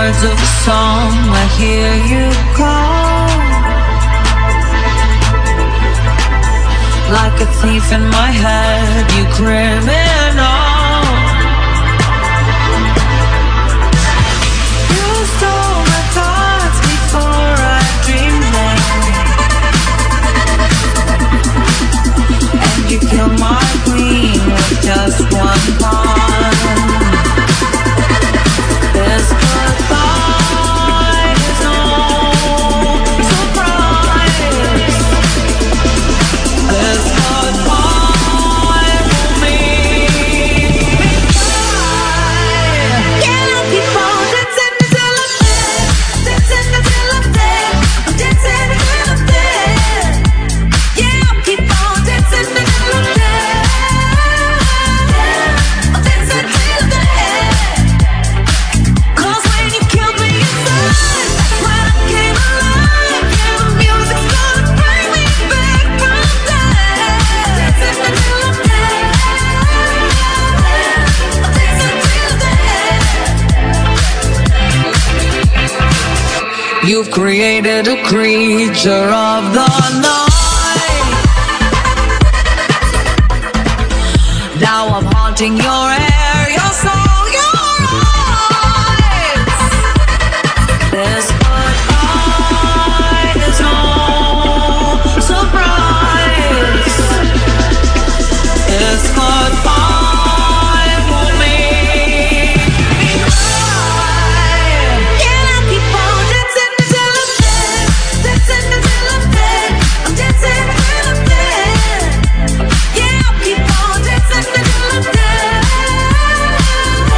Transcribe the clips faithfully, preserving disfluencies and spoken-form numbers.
words of a song, I hear you call. Like a thief in my head, you criminal. You stole my thoughts before I dreamed them, and you killed my queen with just one pawn. This goodbye is no surprise. This goodbye will make me cry. Can I keep on dancing until I'm dead? Dancing until I'm dead. I'm dancing until I'm dead. Yeah, I'll keep on dancing until I'm dead. I'm dancing till I'm dead. You've created a creature of the night. Now I'm haunting your air, your soul, your eyes. This goodbye is no surprise. This goodbye will make me cry. Can I keep on dancing until I'm dead? Dancing until I'm dead. I'm dancing until I'm dead. Yeah, I'll keep on dancing until I'm dead.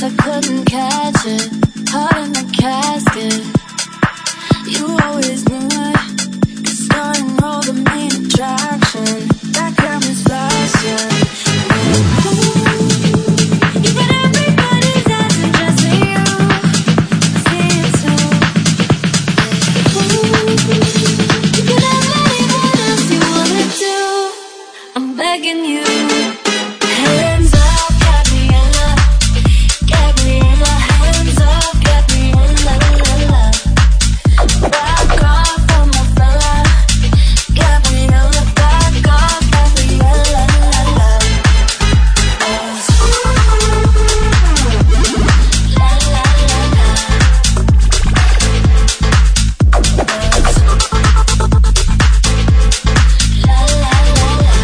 I couldn't catch it. Heart in the casket. You always knew it. Cause start and roll the main attraction. That camera's flashing. You got everybody's eyes addressing you. I see it too. You could have anyone else you wanna do. I'm begging you. Hands up, Gabriella. Gabriella, hands up, Gabriella, la la. Back off from my fella. Gabriella, back off, Gabriella, la la. La la la la. La la la la.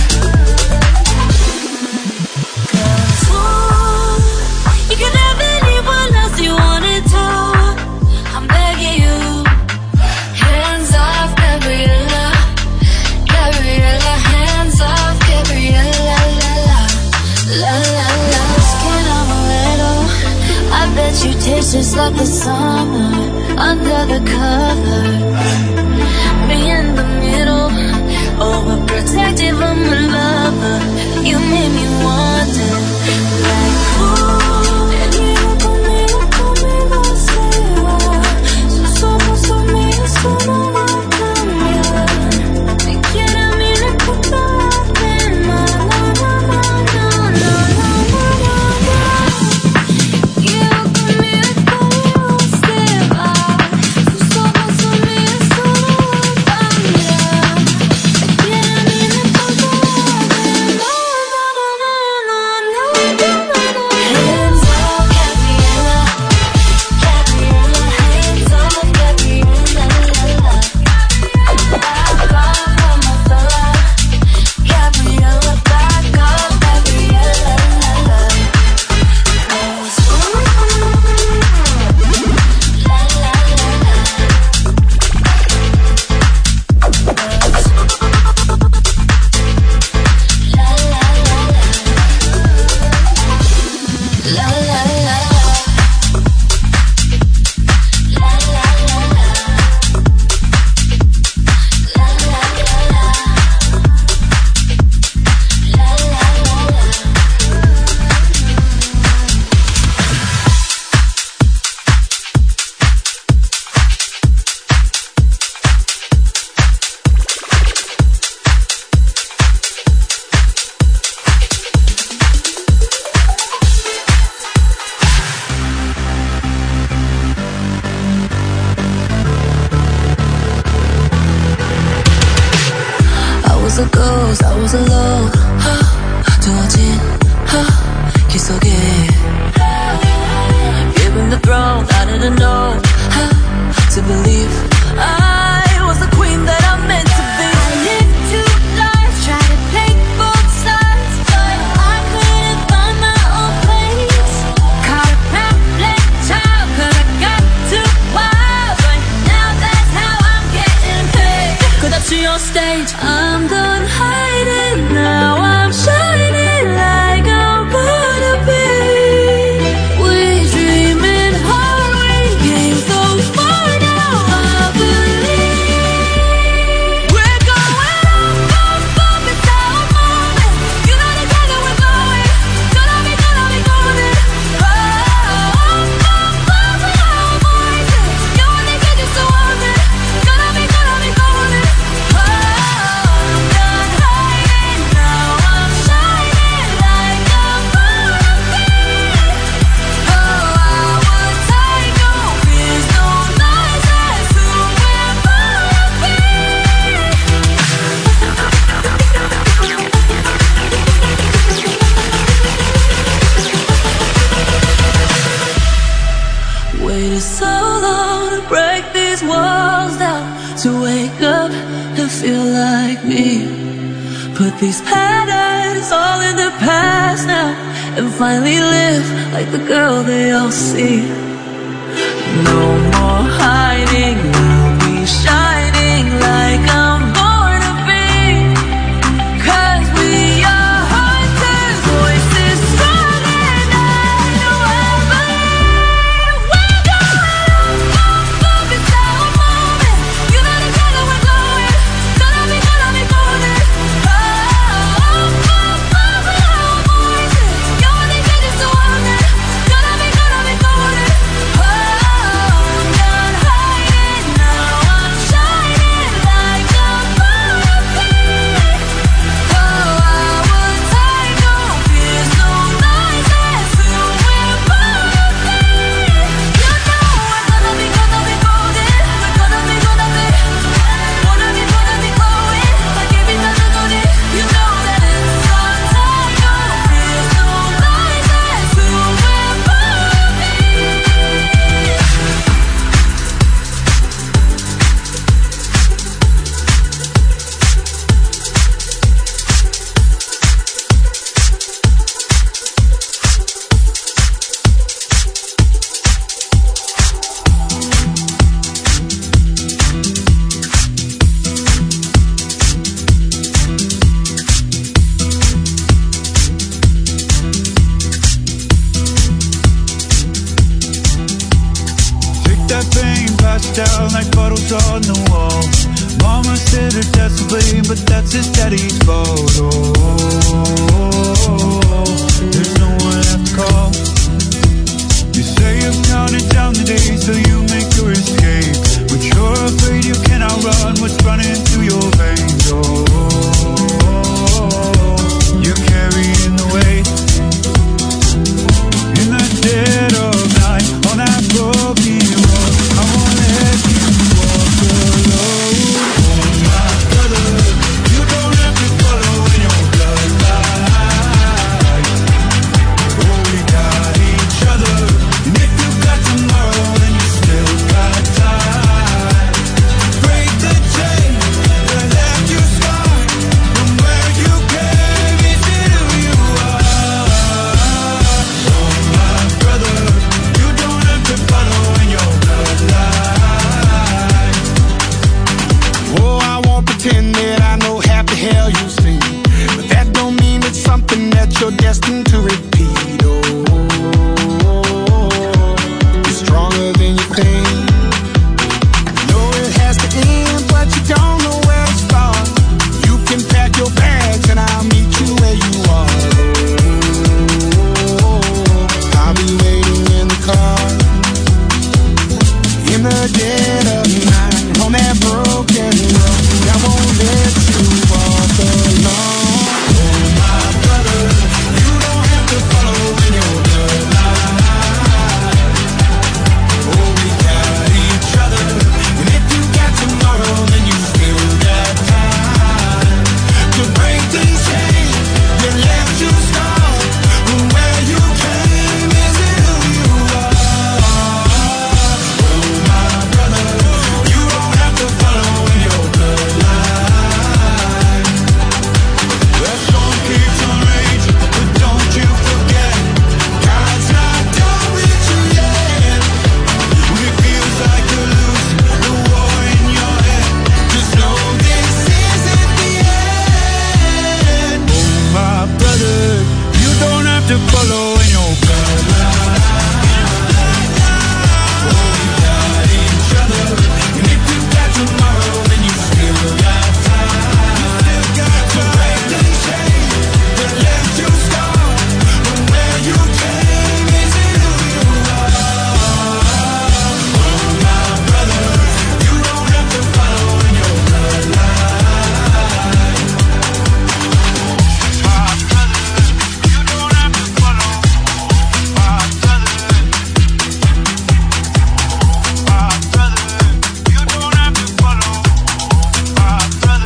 Cause ooh, you can have anyone else you wanted to. I'm begging you. Hands off, Gabriella. Gabriella, hands off, Gabriella, la la. La la la. Skin on a little. I bet you taste just like the summer. Under the covers. Me in the middle. Overprotective, I'm a lover. You made me wonder. Like, ooh, mira conmigo, conmigo se va. Sus ojos son míos, tú no vas a cambiar. Ni quiera mi respuesta la pena. No, no, no, no, no, no, no, no. Quiero conmigo, conmigo se va. Sus ojos son míos, tú no vas a cambiar. Ni quiera mi respuesta la pena. No, no, no, no, no, no, no, no. Hands up, Gabriella. Gabriella, hands up, Gabriella, la la. Back off from my fella. Gabriella, back off, Gabriella, la la. Cause ooh, la la la la. Cause la la la la. La la la la. La la la la. La la la la. La la la la. I was a ghost, I was alone. 두어진 길 속에 given the throne, I didn't know how to believe I was the queen that I'm meant to be. I lived two lives, tried to play both sides, but I couldn't find my own place. Caught a pamphlet child, 'cause I got too wild, but now that's how I'm getting paid. 끝없이 on stage, I'm done hiding, now I'm shining like I'm born to be. We dreaming hard, we came so far, now I believe we're going up, up, up, it's our moment. You know together we're going. Gonna be, gonna be golden. Oh, up, up, up, with our voices. You only get used to want it. Gonna be, gonna be golden. Oh, I'm done hiding, now I'm shining like I'm born to be. Oh, I would take no fears, no lies, that's who we're born to be. Waited so long to break these walls down, to wake up and feel like me. Put these patterns all in the past now, and finally live like the girl they all see. No more hiding, I'll be shining like I'm born to be. 'Cause we are hunters, voices strong and I know I on the wall. Mama said her dad's to blame, but that's his daddy's fault. Oh, there's no one left to call. You say you've counted down the days till you make your escape, but you're afraid you cannot run what's running through your veins. Oh, you're carrying the weight in the dead of night on that broken road. I won't let you walk alone. Oh my brother, you don't have to follow in your bloodline. Oh, we got each other, and if you got tomorrow, then you still got time. Break the chain that left you scarred from where you came into who you are. Oh my brother, you don't have to follow in your bloodline. Oh, I won't pretend that I know half the hell you see, but that don't mean it's something that you're destined to repeat. Oh, you're stronger than you think. Know it has to end, but you don't know where to start. You can pack your bags and I'll meet you where you are. Oh, I'll be waiting in the car in the dead of night on that broken road. I won't let you walk alone. Oh my brother, you don't have to follow in your bloodline. Oh, we got each other, and if you got tomorrow, then you still got time to break the chain that left you scarred from where you came into who you are. Oh my brother, you don't have to follow in your bloodline. That song keeps on raging, but don't you forget, God's not done with you yet. When it feels like you're losing the war in your head, just know this isn't the end. Oh my brother, you don't have to follow in your bloodline. Oh, we got each other, and if you got tomorrow, then you still got time. To break the chain that left you scarred from where you came into who you are. Oh my brother, you don't have to follow in your bloodline. My brother, you don't have to follow. My brother, my brother, you don't have to follow. My brother.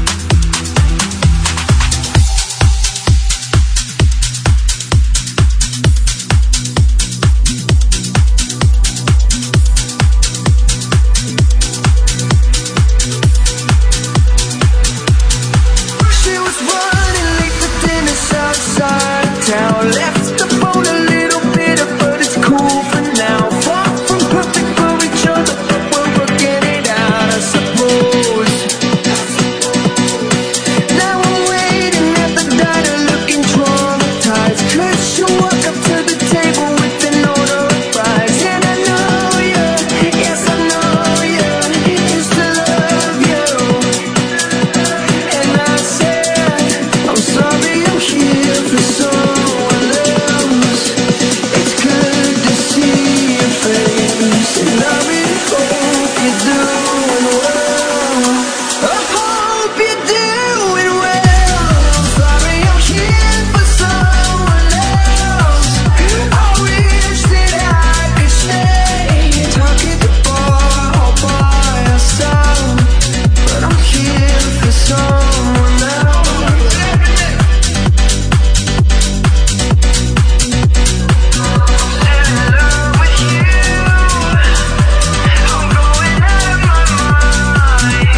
She was running late to dinner outside town. Left the phone a little bitter, but it's cool for now. Far from perfect for each other, but we're working it out, I suppose. Now I'm waiting at the diner, looking traumatized. Could you walk up to the table with an order of fries? And I know you, yes I know you, used to love you. And I said, I'm sorry, I'm here for someone else. It's good to see your face, and I really hope you're doing well. I hope you're doing well. I'm sorry, I'm here for someone else. I wish that I could stay, talk at the bar all by yourself, but I'm here for someone else. In love with you, I'm going out of my mind.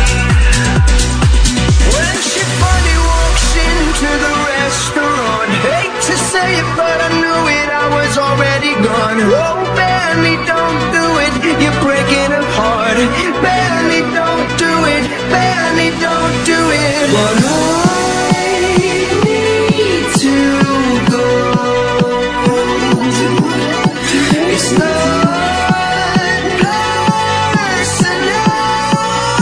When she finally walks into the restaurant, hate to say it, but I knew it, I was already gone. Oh, Benny, don't do it, you're breaking her heart. Benny, don't do it, Benny, don't do it. But I need to go. It's not personal.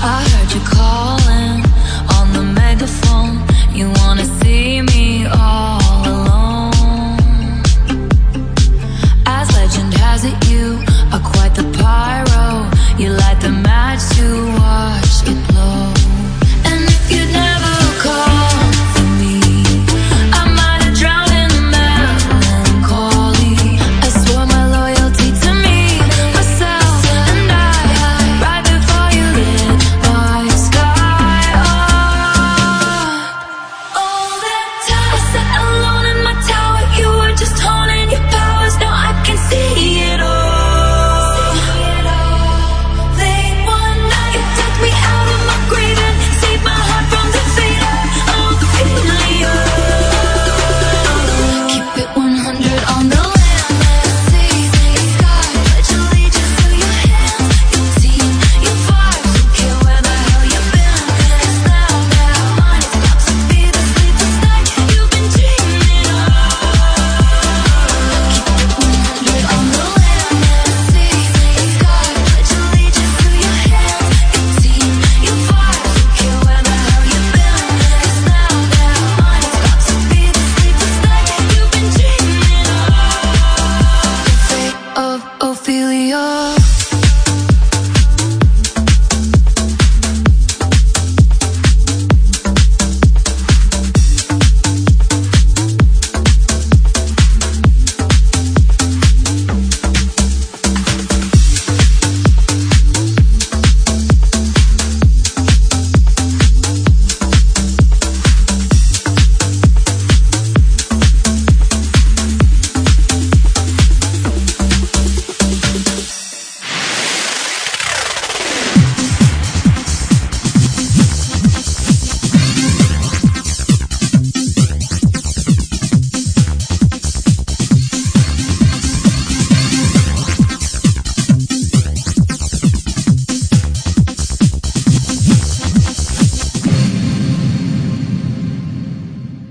I heard you calling on the megaphone. You wanna see me all alone. As legend has it, you are quite the pyro. You light the match to